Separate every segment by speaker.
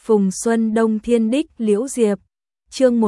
Speaker 1: Phùng Xuân Đông Thiên Đích Liễu Diệp. Chương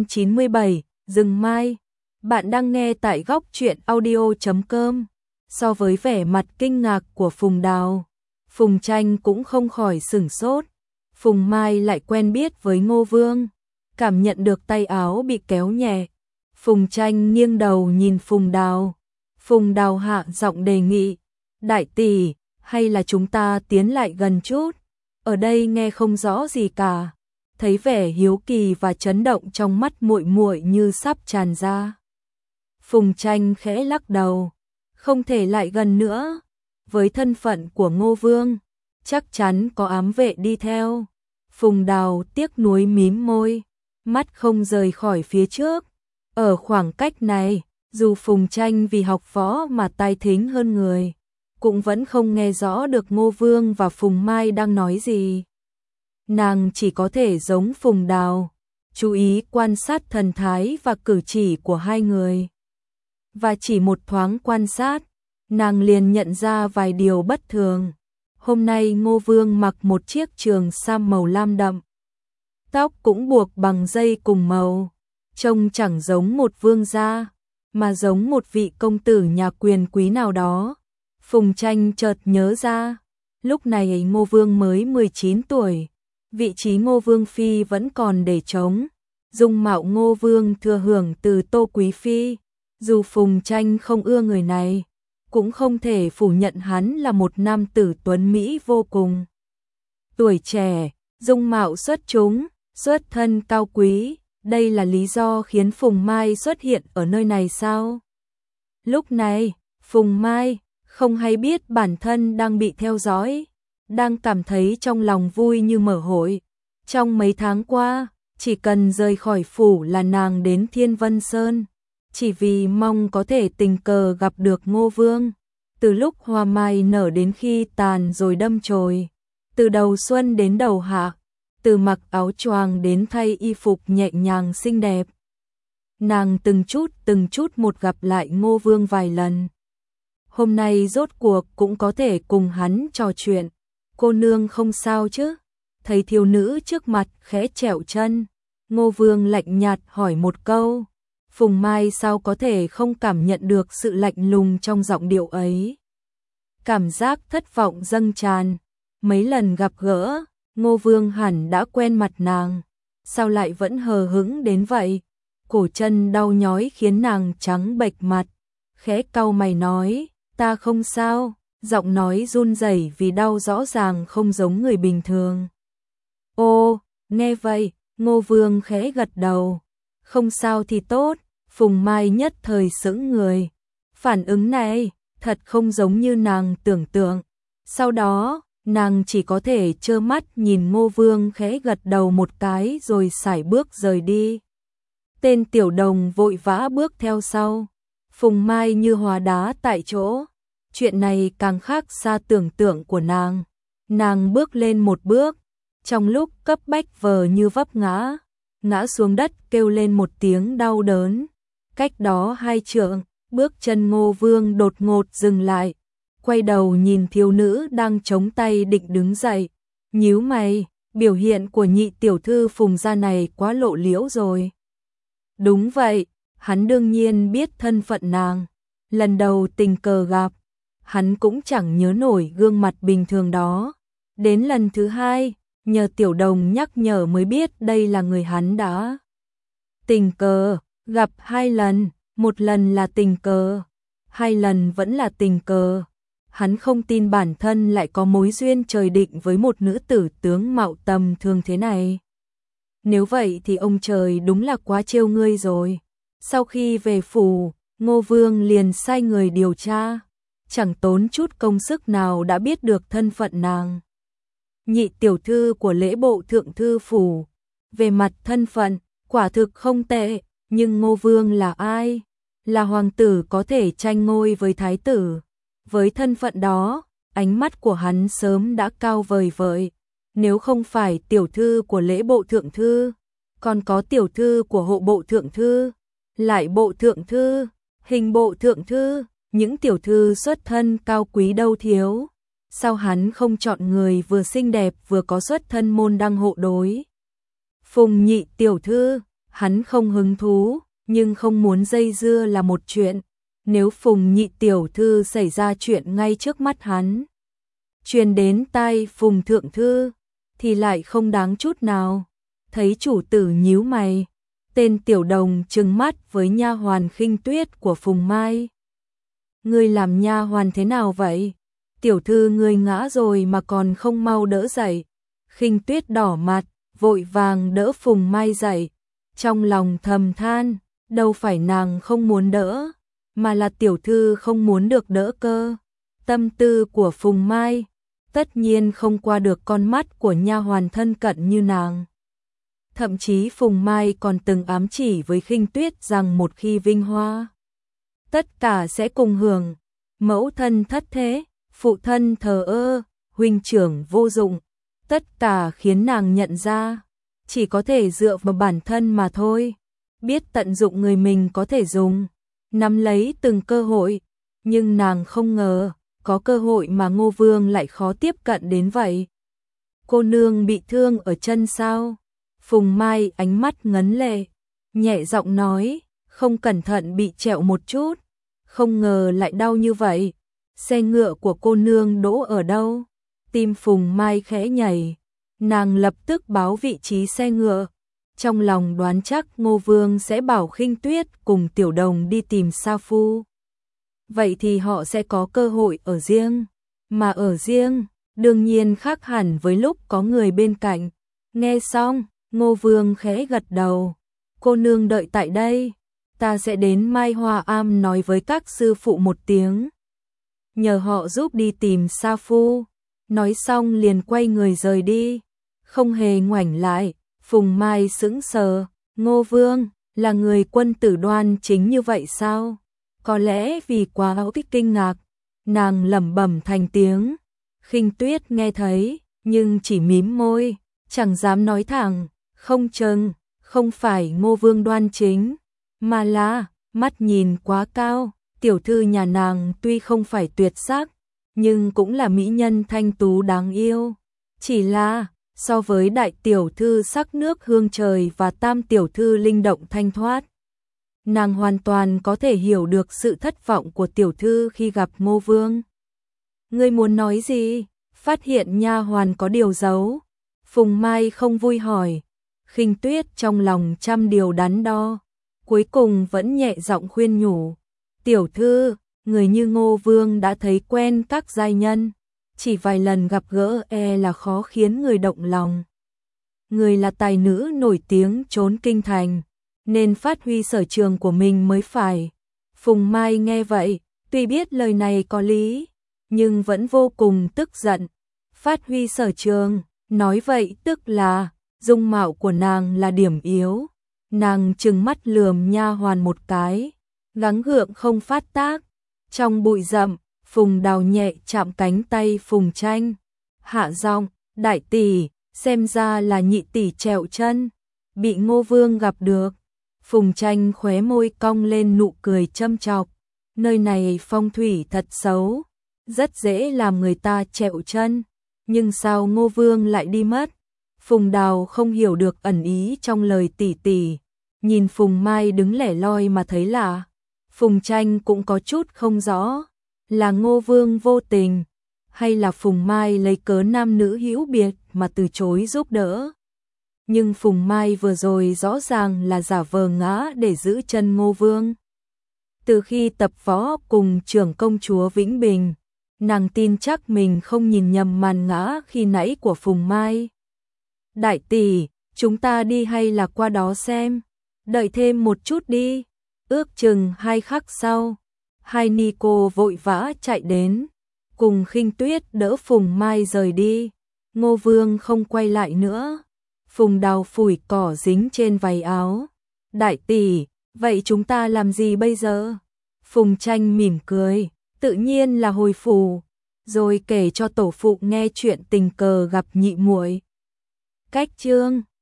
Speaker 1: 197, Rừng Mai. Bạn đang nghe tại góc truyện audio.com. So với vẻ mặt kinh ngạc của Phùng Đào, Phùng Tranh cũng không khỏi sửng sốt. Phùng Mai lại quen biết với Ngô Vương, cảm nhận được tay áo bị kéo nhẹ. Phùng Tranh nghiêng đầu nhìn Phùng Đào. Phùng Đào hạ giọng đề nghị, đại tỷ, hay là chúng ta tiến lại gần chút, ở đây nghe không rõ gì cả. Thấy vẻ hiếu kỳ và chấn động trong mắt muội muội như sắp tràn ra. Phùng Tranh khẽ lắc đầu, không thể lại gần nữa. Với thân phận của Ngô Vương, chắc chắn có ám vệ đi theo. Phùng Đào tiếc nuối mím môi, mắt không rời khỏi phía trước. Ở khoảng cách này, dù Phùng Tranh vì học võ mà tai thính hơn người, cũng vẫn không nghe rõ được Ngô Vương và Phùng Mai đang nói gì. Nàng chỉ có thể giống Phùng Đào, chú ý quan sát thần thái và cử chỉ của hai người. Và chỉ một thoáng quan sát, nàng liền nhận ra vài điều bất thường. Hôm nay Ngô Vương mặc một chiếc trường sam màu lam đậm, tóc cũng buộc bằng dây cùng màu, trông chẳng giống một vương gia, mà giống một vị công tử nhà quyền quý nào đó. Phùng Tranh chợt nhớ ra, lúc này Ngô Vương mới 19 tuổi, vị trí Ngô Vương Phi vẫn còn để trống. Dung mạo Ngô Vương thừa hưởng từ Tô Quý Phi, dù Phùng Tranh không ưa người này, cũng không thể phủ nhận hắn là một nam tử tuấn Mỹ vô cùng. Tuổi trẻ, dung mạo xuất chúng, xuất thân cao quý, đây là lý do khiến Phùng Mai xuất hiện ở nơi này sao? Lúc này, Phùng Mai không hay biết bản thân đang bị theo dõi, đang cảm thấy trong lòng vui như mở hội. Trong mấy tháng qua, chỉ cần rời khỏi phủ là nàng đến Thiên Vân Sơn, chỉ vì mong có thể tình cờ gặp được Ngô Vương. Từ lúc hoa mai nở đến khi tàn rồi đâm chồi, từ đầu xuân đến đầu hạ, từ mặc áo choàng đến thay y phục nhẹ nhàng xinh đẹp, nàng từng chút một gặp lại Ngô Vương vài lần. Hôm nay rốt cuộc cũng có thể cùng hắn trò chuyện. Cô nương không sao chứ? Thấy thiếu nữ trước mặt khẽ trẹo chân, Ngô Vương lạnh nhạt hỏi một câu. Phùng Mai sao có thể không cảm nhận được sự lạnh lùng trong giọng điệu ấy. Cảm giác thất vọng dâng tràn. Mấy lần gặp gỡ, Ngô Vương hẳn đã quen mặt nàng, sao lại vẫn hờ hững đến vậy? Cổ chân đau nhói khiến nàng trắng bệch mặt, khẽ cau mày nói, ta không sao. Giọng nói run rẩy vì đau rõ ràng không giống người bình thường. Ô, nghe vậy, Ngô Vương khẽ gật đầu. Không sao thì tốt. Phùng Mai nhất thời sững người. Phản ứng này thật không giống như nàng tưởng tượng. Sau đó, nàng chỉ có thể trơ mắt nhìn Ngô Vương khẽ gật đầu một cái rồi sải bước rời đi. Tên tiểu đồng vội vã bước theo sau. Phùng Mai như hóa đá tại chỗ. Chuyện này càng khác xa tưởng tượng của nàng. Nàng bước lên một bước, trong lúc cấp bách vờ như vấp ngã, ngã xuống đất kêu lên một tiếng đau đớn. Cách đó 2 trượng, bước chân Ngô Vương đột ngột dừng lại, quay đầu nhìn thiếu nữ đang chống tay định đứng dậy, nhíu mày, biểu hiện của nhị tiểu thư Phùng gia này quá lộ liễu rồi. Đúng vậy, hắn đương nhiên biết thân phận nàng, lần đầu tình cờ gặp, hắn cũng chẳng nhớ nổi gương mặt bình thường đó. Đến lần thứ 2, nhờ tiểu đồng nhắc nhở mới biết đây là người hắn đã tình cờ gặp 2 lần, một lần là tình cờ, 2 lần vẫn là tình cờ. Hắn không tin bản thân lại có mối duyên trời định với một nữ tử tướng mạo tầm thường thế này. Nếu vậy thì ông trời đúng là quá trêu ngươi rồi. Sau khi về phủ, Ngô Vương liền sai người điều tra, chẳng tốn chút công sức nào đã biết được thân phận nàng. Nhị tiểu thư của lễ bộ thượng thư phủ, về mặt thân phận, quả thực không tệ, nhưng Ngô Vương là ai? Là hoàng tử có thể tranh ngôi với thái tử. Với thân phận đó, ánh mắt của hắn sớm đã cao vời vợi. Nếu không phải tiểu thư của lễ bộ thượng thư, còn có tiểu thư của hộ bộ thượng thư, lại bộ thượng thư, hình bộ thượng thư, những tiểu thư xuất thân cao quý đâu thiếu. sao hắn không chọn người vừa xinh đẹp vừa có xuất thân môn đăng hộ đối. Phùng nhị tiểu thư, hắn không hứng thú, nhưng không muốn dây dưa là một chuyện. Nếu Phùng nhị tiểu thư xảy ra chuyện ngay trước mắt hắn, truyền đến tai Phùng thượng thư, thì lại không đáng chút nào. Thấy chủ tử nhíu mày, tên tiểu đồng trừng mắt với nha hoàn Khinh Tuyết của Phùng Mai. Ngươi làm nha hoàn thế nào vậy? Tiểu thư ngươi ngã rồi mà còn không mau đỡ dậy. Khinh Tuyết đỏ mặt, vội vàng đỡ Phùng Mai dậy, trong lòng thầm than, đâu phải nàng không muốn đỡ, mà là tiểu thư không muốn được đỡ cơ. Tâm tư của Phùng Mai tất nhiên không qua được con mắt của nha hoàn thân cận như nàng. Thậm chí Phùng Mai còn từng ám chỉ với Khinh Tuyết rằng một khi vinh hoa, tất cả sẽ cùng hưởng. Mẫu thân thất thế, phụ thân thờ ơ, huynh trưởng vô dụng, tất cả khiến nàng nhận ra chỉ có thể dựa vào bản thân mà thôi. Biết tận dụng người mình có thể dùng, nắm lấy từng cơ hội, nhưng nàng không ngờ có cơ hội mà Ngô Vương lại khó tiếp cận đến vậy. Cô nương bị thương ở chân sao? Phùng Mai ánh mắt ngấn lệ, nhẹ giọng nói, không cẩn thận bị trẹo một chút, không ngờ lại đau như vậy. Xe ngựa của cô nương đỗ ở đâu? Tim Phùng Mai khẽ nhảy, nàng lập tức báo vị trí xe ngựa, trong lòng đoán chắc Ngô Vương sẽ bảo Khinh Tuyết cùng tiểu đồng đi tìm Sa Phu. Vậy thì họ sẽ có cơ hội ở riêng, mà ở riêng đương nhiên khác hẳn với lúc có người bên cạnh. Nghe xong, Ngô Vương khẽ gật đầu, cô nương đợi tại đây, ta sẽ đến Mai Hoa Am nói với các sư phụ một tiếng, nhờ họ giúp đi tìm Sa Phu. Nói xong liền quay người rời đi, không hề ngoảnh lại. Phùng Mai sững sờ, Ngô Vương là người quân tử đoan chính như vậy sao? Có lẽ vì quá kinh ngạc, nàng lẩm bẩm thành tiếng. Khinh Tuyết nghe thấy, nhưng chỉ mím môi, chẳng dám nói thẳng, không chừng, không phải Ngô Vương đoan chính, mà là, mắt nhìn quá cao, tiểu thư nhà nàng tuy không phải tuyệt sắc, nhưng cũng là mỹ nhân thanh tú đáng yêu. Chỉ là, so với đại tiểu thư sắc nước hương trời và tam tiểu thư linh động thanh thoát, nàng hoàn toàn có thể hiểu được sự thất vọng của tiểu thư khi gặp Ngô Vương. Ngươi muốn nói gì? Phát hiện nha hoàn có điều giấu, Phùng Mai không vui hỏi. Khinh Tuyết trong lòng trăm điều đắn đo, cuối cùng vẫn nhẹ giọng khuyên nhủ. Tiểu thư, người như Ngô Vương đã thấy quen các giai nhân, chỉ vài lần gặp gỡ là khó khiến người động lòng. Người là tài nữ nổi tiếng trốn kinh thành, nên phát huy sở trường của mình mới phải. Phùng Mai nghe vậy, tuy biết lời này có lý, nhưng vẫn vô cùng tức giận. Phát huy sở trường, nói vậy tức là dung mạo của nàng là điểm yếu. Nàng trừng mắt lườm nha hoàn một cái, gắng gượng không phát tác. Trong bụi rậm, Phùng Đào nhẹ chạm cánh tay Phùng Tranh, hạ giọng, đại tỷ, xem ra là nhị tỷ trẹo chân, bị Ngô Vương gặp được. Phùng Tranh khóe môi cong lên nụ cười châm chọc, nơi này phong thủy thật xấu, rất dễ làm người ta trẹo chân, nhưng sao Ngô Vương lại đi mất? Phùng Đào không hiểu được ẩn ý trong lời tỷ tỷ, nhìn Phùng Mai đứng lẻ loi mà thấy lạ. Phùng Tranh cũng có chút không rõ, là Ngô Vương vô tình, hay là Phùng Mai lấy cớ nam nữ hữu biệt mà từ chối giúp đỡ. Nhưng Phùng Mai vừa rồi rõ ràng là giả vờ ngã để giữ chân Ngô Vương. Từ khi tập võ cùng trưởng công chúa Vĩnh Bình, nàng tin chắc mình không nhìn nhầm màn ngã khi nãy của Phùng Mai. Đại tỷ, chúng ta đi hay là qua đó xem? Đợi thêm một chút đi. Ước chừng 2 khắc sau, hai ni cô vội vã chạy đến, cùng Khinh Tuyết đỡ Phùng Mai rời đi. Ngô Vương không quay lại nữa. Phùng Đào phủi cỏ dính trên váy áo. Đại tỷ, vậy chúng ta làm gì bây giờ? Phùng Tranh mỉm cười, tự nhiên là hồi phủ, rồi kể cho tổ phụ nghe chuyện tình cờ gặp nhị muội. Cách chương